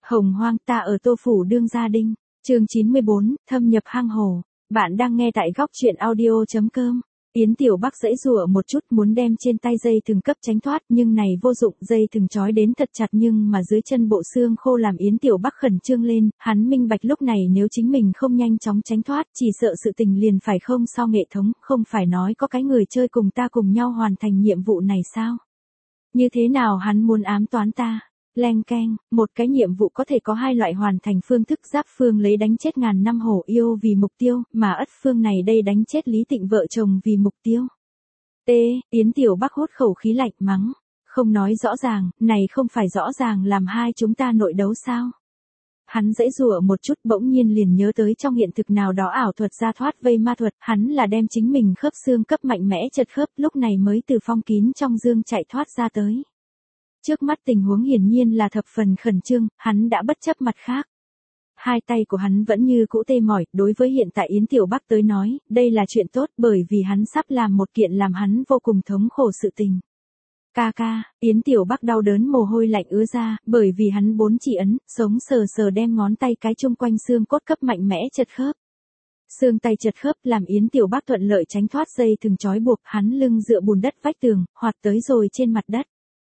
Hồng hoang ta ở Tô Phủ đương gia đinh, chương 94, thâm nhập hang hồ. Bạn đang nghe tại góc truyện audio.com. Yến Tiểu Bắc giãy giụa một chút muốn đem trên tay dây thừng cấp tránh thoát nhưng này vô dụng, dây thừng trói đến thật chặt nhưng mà dưới chân bộ xương khô làm Yến Tiểu Bắc khẩn trương lên, hắn minh bạch lúc này nếu chính mình không nhanh chóng tránh thoát chỉ sợ sự tình liền phải không sao nghệ thống, không phải nói có cái người chơi cùng ta cùng nhau hoàn thành nhiệm vụ này sao? Như thế nào hắn muốn ám toán ta? Leng keng, một cái nhiệm vụ có thể có hai loại hoàn thành phương thức, Giáp Phương lấy đánh chết ngàn năm hổ yêu vì mục tiêu, mà Ất Phương này đây đánh chết Lý Tịnh vợ chồng vì mục tiêu. Yến Tiểu Bắc hốt khẩu khí lạnh mắng, không nói rõ ràng, này không phải rõ ràng làm hai chúng ta nội đấu sao? Hắn giãy giụa một chút bỗng nhiên liền nhớ tới trong hiện thực nào đó ảo thuật ra thoát vây ma thuật, hắn là đem chính mình khớp xương cấp mạnh mẽ chật khớp lúc này mới từ phong kín trong dương chạy thoát ra tới. Trước mắt tình huống hiển nhiên là thập phần khẩn trương, hắn đã bất chấp mặt khác. Hai tay của hắn vẫn như cũ tê mỏi, đối với hiện tại Yến Tiểu Bắc tới nói, đây là chuyện tốt bởi vì hắn sắp làm một kiện làm hắn vô cùng thống khổ sự tình. Ca, Yến Tiểu Bắc đau đớn mồ hôi lạnh ứa ra, bởi vì hắn bốn chỉ ấn, sống sờ sờ đem ngón tay cái chung quanh xương cốt cấp mạnh mẽ chật khớp. Xương tay chật khớp làm Yến Tiểu Bắc thuận lợi tránh thoát dây thừng trói buộc, hắn lưng dựa bùn đất vách tường, hoạt tới rồi trên mặt đất.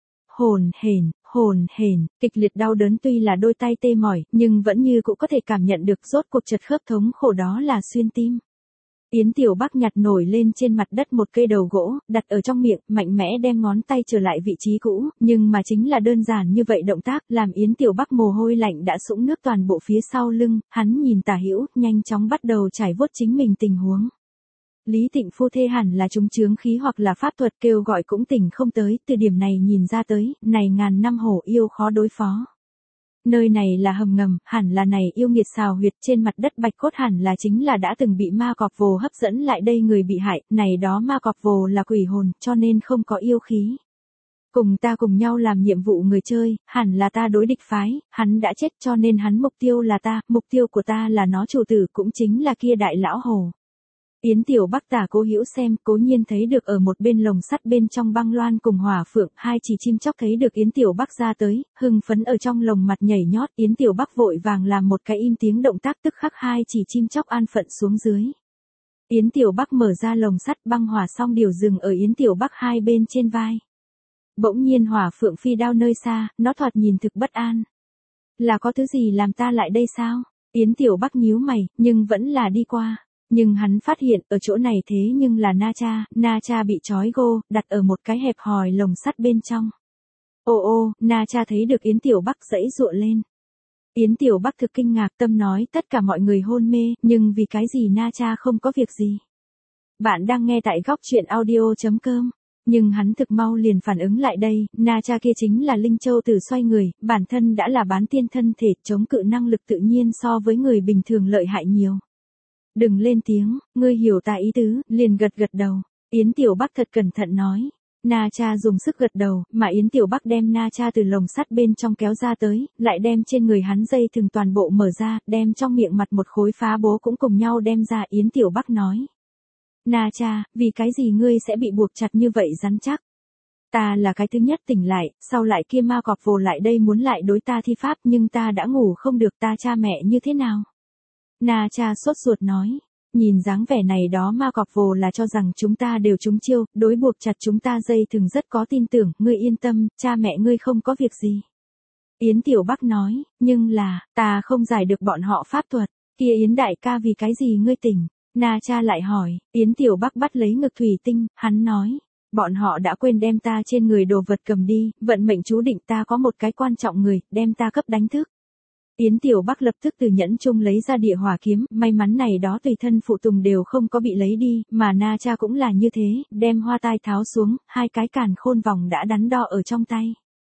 Hồn hển, kịch liệt đau đớn tuy là đôi tay tê mỏi, nhưng vẫn như cũng có thể cảm nhận được rốt cuộc chật khớp thống khổ đó là xuyên tim. Yến Tiểu Bắc nhặt nổi lên trên mặt đất một cây đầu gỗ, đặt ở trong miệng, mạnh mẽ đem ngón tay trở lại vị trí cũ, nhưng mà chính là đơn giản như vậy động tác, làm Yến Tiểu Bắc mồ hôi lạnh đã sũng nước toàn bộ phía sau lưng, hắn nhìn tả hữu, nhanh chóng bắt đầu trải vuốt chính mình tình huống. Lý Tịnh phu thê hẳn là trúng chướng khí hoặc là pháp thuật kêu gọi cũng tỉnh không tới, từ điểm này nhìn ra tới, này ngàn năm hổ yêu khó đối phó. Nơi này là hầm ngầm, hẳn là này yêu nghiệt xào huyệt trên mặt đất bạch cốt hẳn là chính là đã từng bị ma cọp vồ hấp dẫn lại đây người bị hại, này đó ma cọp vồ là quỷ hồn, cho nên không có yêu khí. Cùng ta cùng nhau làm nhiệm vụ người chơi, hẳn là ta đối địch phái, hắn đã chết cho nên hắn mục tiêu là ta, mục tiêu của ta là nó chủ tử cũng chính là kia đại lão hồ. Yến Tiểu Bắc tả Cố Hữu xem, cố nhiên thấy được ở một bên lồng sắt bên trong băng loan cùng hỏa phượng, hai chỉ chim chóc thấy được Yến Tiểu Bắc ra tới, hưng phấn ở trong lồng mặt nhảy nhót, Yến Tiểu Bắc vội vàng làm một cái im tiếng động tác tức khắc hai chỉ chim chóc an phận xuống dưới. Yến Tiểu Bắc mở ra lồng sắt băng hỏa xong điều dừng ở Yến Tiểu Bắc hai bên trên vai. Bỗng nhiên hỏa phượng phi đao nơi xa, nó thoạt nhìn thực bất an. Là có thứ gì làm ta lại đây sao? Yến Tiểu Bắc nhíu mày, nhưng vẫn là đi qua. Nhưng hắn phát hiện ở chỗ này thế nhưng là Na Cha bị trói gô, đặt ở một cái hẹp hòi lồng sắt bên trong. Na Cha thấy được Yến Tiểu Bắc giãy giụa lên. Yến Tiểu Bắc thực kinh ngạc tâm nói tất cả mọi người hôn mê, nhưng vì cái gì Na Cha không có việc gì. Bạn đang nghe tại góc truyện audio.com. Nhưng hắn thực mau liền phản ứng lại đây, Na Cha kia chính là Linh Châu Tử xoay người, bản thân đã là bán tiên thân thể, chống cự năng lực tự nhiên so với người bình thường lợi hại nhiều. Đừng lên tiếng, ngươi hiểu ta ý tứ, liền gật đầu. Yến Tiểu Bắc thật cẩn thận nói. Na Cha dùng sức gật đầu, mà Yến Tiểu Bắc đem Na Cha từ lồng sắt bên trong kéo ra tới, lại đem trên người hắn dây thừng toàn bộ mở ra, đem trong miệng mặt một khối phá bố cũng cùng nhau đem ra. Yến Tiểu Bắc nói. Na Cha, vì cái gì ngươi sẽ bị buộc chặt như vậy rắn chắc? Ta là cái thứ nhất tỉnh lại, sau lại kia ma cọp vồ lại đây muốn lại đối ta thi pháp nhưng ta đã ngủ không được, ta cha mẹ như thế nào? Na Cha sốt ruột nói, nhìn dáng vẻ này đó ma cọp vồ là cho rằng chúng ta đều trúng chiêu, đối buộc chặt chúng ta dây thừng rất có tin tưởng, ngươi yên tâm, cha mẹ ngươi không có việc gì. Yến Tiểu Bắc nói, nhưng là, ta không giải được bọn họ pháp thuật, kia Yến đại ca vì cái gì ngươi tỉnh? Na Cha lại hỏi, Yến Tiểu Bắc bắt lấy ngực thủy tinh, hắn nói, bọn họ đã quên đem ta trên người đồ vật cầm đi, vận mệnh chú định ta có một cái quan trọng người, đem ta cấp đánh thức. Yến Tiểu Bắc lập tức từ nhẫn chung lấy ra địa hỏa kiếm, may mắn này đó tùy thân phụ tùng đều không có bị lấy đi, mà Na Cha cũng là như thế, đem hoa tai tháo xuống, hai cái càn khôn vòng đã đắn đo ở trong tay.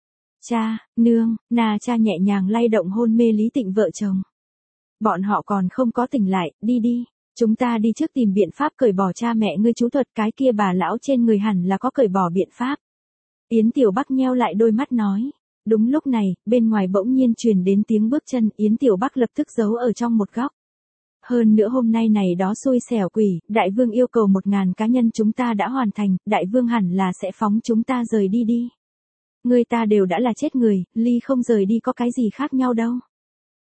Cha, nương, Na Cha nhẹ nhàng lay động hôn mê Lý Tịnh vợ chồng. Bọn họ còn không có tỉnh lại, đi, chúng ta đi trước tìm biện pháp cởi bỏ cha mẹ ngươi chú thuật, cái kia bà lão trên người hẳn là có cởi bỏ biện pháp. Yến Tiểu Bắc nheo lại đôi mắt nói. Đúng lúc này, bên ngoài bỗng nhiên truyền đến tiếng bước chân, Yến Tiểu Bắc lập tức giấu ở trong một góc. Hơn nữa hôm nay này đó xui xẻo quỷ, đại vương yêu cầu 1000 cá nhân chúng ta đã hoàn thành, đại vương hẳn là sẽ phóng chúng ta rời đi. Người ta đều đã là chết người, ly không rời đi có cái gì khác nhau đâu.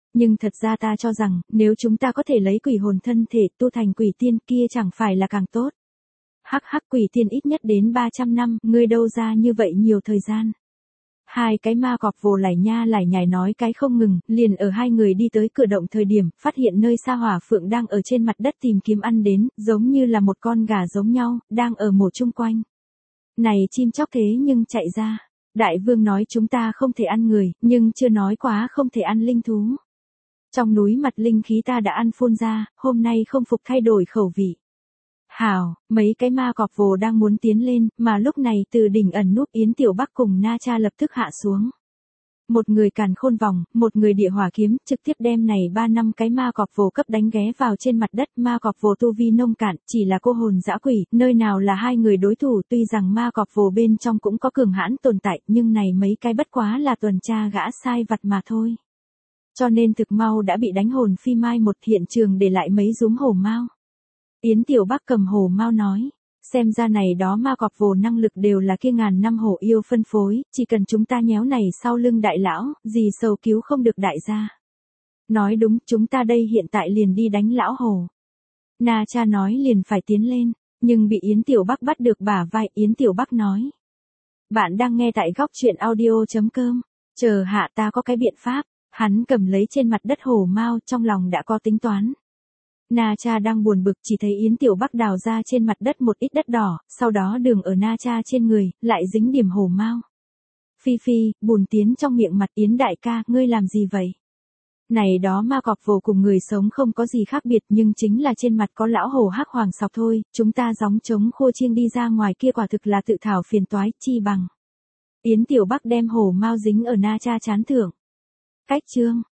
Nhưng thật ra ta cho rằng, nếu chúng ta có thể lấy quỷ hồn thân thể tu thành quỷ tiên kia chẳng phải là càng tốt. Hắc hắc, quỷ tiên ít nhất đến 300 năm, ngươi đâu ra như vậy nhiều thời gian. Hai cái ma cọp vồ lải nha lải nhải nói cái không ngừng, liền ở hai người đi tới cửa động thời điểm, phát hiện nơi xa Hỏa Phượng đang ở trên mặt đất tìm kiếm ăn đến, giống như là một con gà giống nhau, đang ở mổ chung quanh. Này chim chóc thế nhưng chạy ra. Đại vương nói chúng ta không thể ăn người, nhưng chưa nói quá không thể ăn linh thú. Trong núi mặt linh khí ta đã ăn phun ra, hôm nay không phục thay đổi khẩu vị. Hảo, mấy cái ma cọp vồ đang muốn tiến lên, mà lúc này từ đỉnh ẩn núp Yến Tiểu Bắc cùng Na Cha lập tức hạ xuống. Một người càn khôn vòng, một người địa hỏa kiếm, trực tiếp đem này 3-5 cái ma cọp vồ cấp đánh ghé vào trên mặt đất. Ma cọp vồ tu vi nông cạn, chỉ là cô hồn dã quỷ, nơi nào là hai người đối thủ. Tuy rằng ma cọp vồ bên trong cũng có cường hãn tồn tại, nhưng này mấy cái bất quá là tuần tra gã sai vặt mà thôi. Cho nên thực mau đã bị đánh hồn phi mai một, hiện trường để lại mấy rúm hổ mao. Yến Tiểu Bắc cầm hổ mao nói, xem ra này đó ma cọp vồ năng lực đều là kia ngàn năm hổ yêu phân phối, chỉ cần chúng ta nhéo này sau lưng đại lão, gì sầu cứu không được đại gia. Nói đúng, chúng ta đây hiện tại liền đi đánh lão hổ. Na Cha nói liền phải tiến lên, nhưng bị Yến Tiểu Bắc bắt được bả vai. Yến Tiểu Bắc nói, bạn đang nghe tại góc truyện audio.com, chờ hạ ta có cái biện pháp. Hắn cầm lấy trên mặt đất hổ mao, trong lòng đã có tính toán. Na Cha đang buồn bực, chỉ thấy Yến Tiểu Bắc đào ra trên mặt đất một ít đất đỏ, sau đó đường ở Na Cha trên người, lại dính điểm hổ mao. Phi Phi, bùn tiến trong miệng mặt. Yến đại ca, ngươi làm gì vậy? Này đó ma cọp vồ cùng người sống không có gì khác biệt, nhưng chính là trên mặt có lão hổ hắc hoàng sọc thôi, chúng ta gióng trống khua chiêng đi ra ngoài kia quả thực là tự thảo phiền toái, chi bằng. Yến Tiểu Bắc đem hổ mao dính ở Na Cha trán thưởng. Cách chương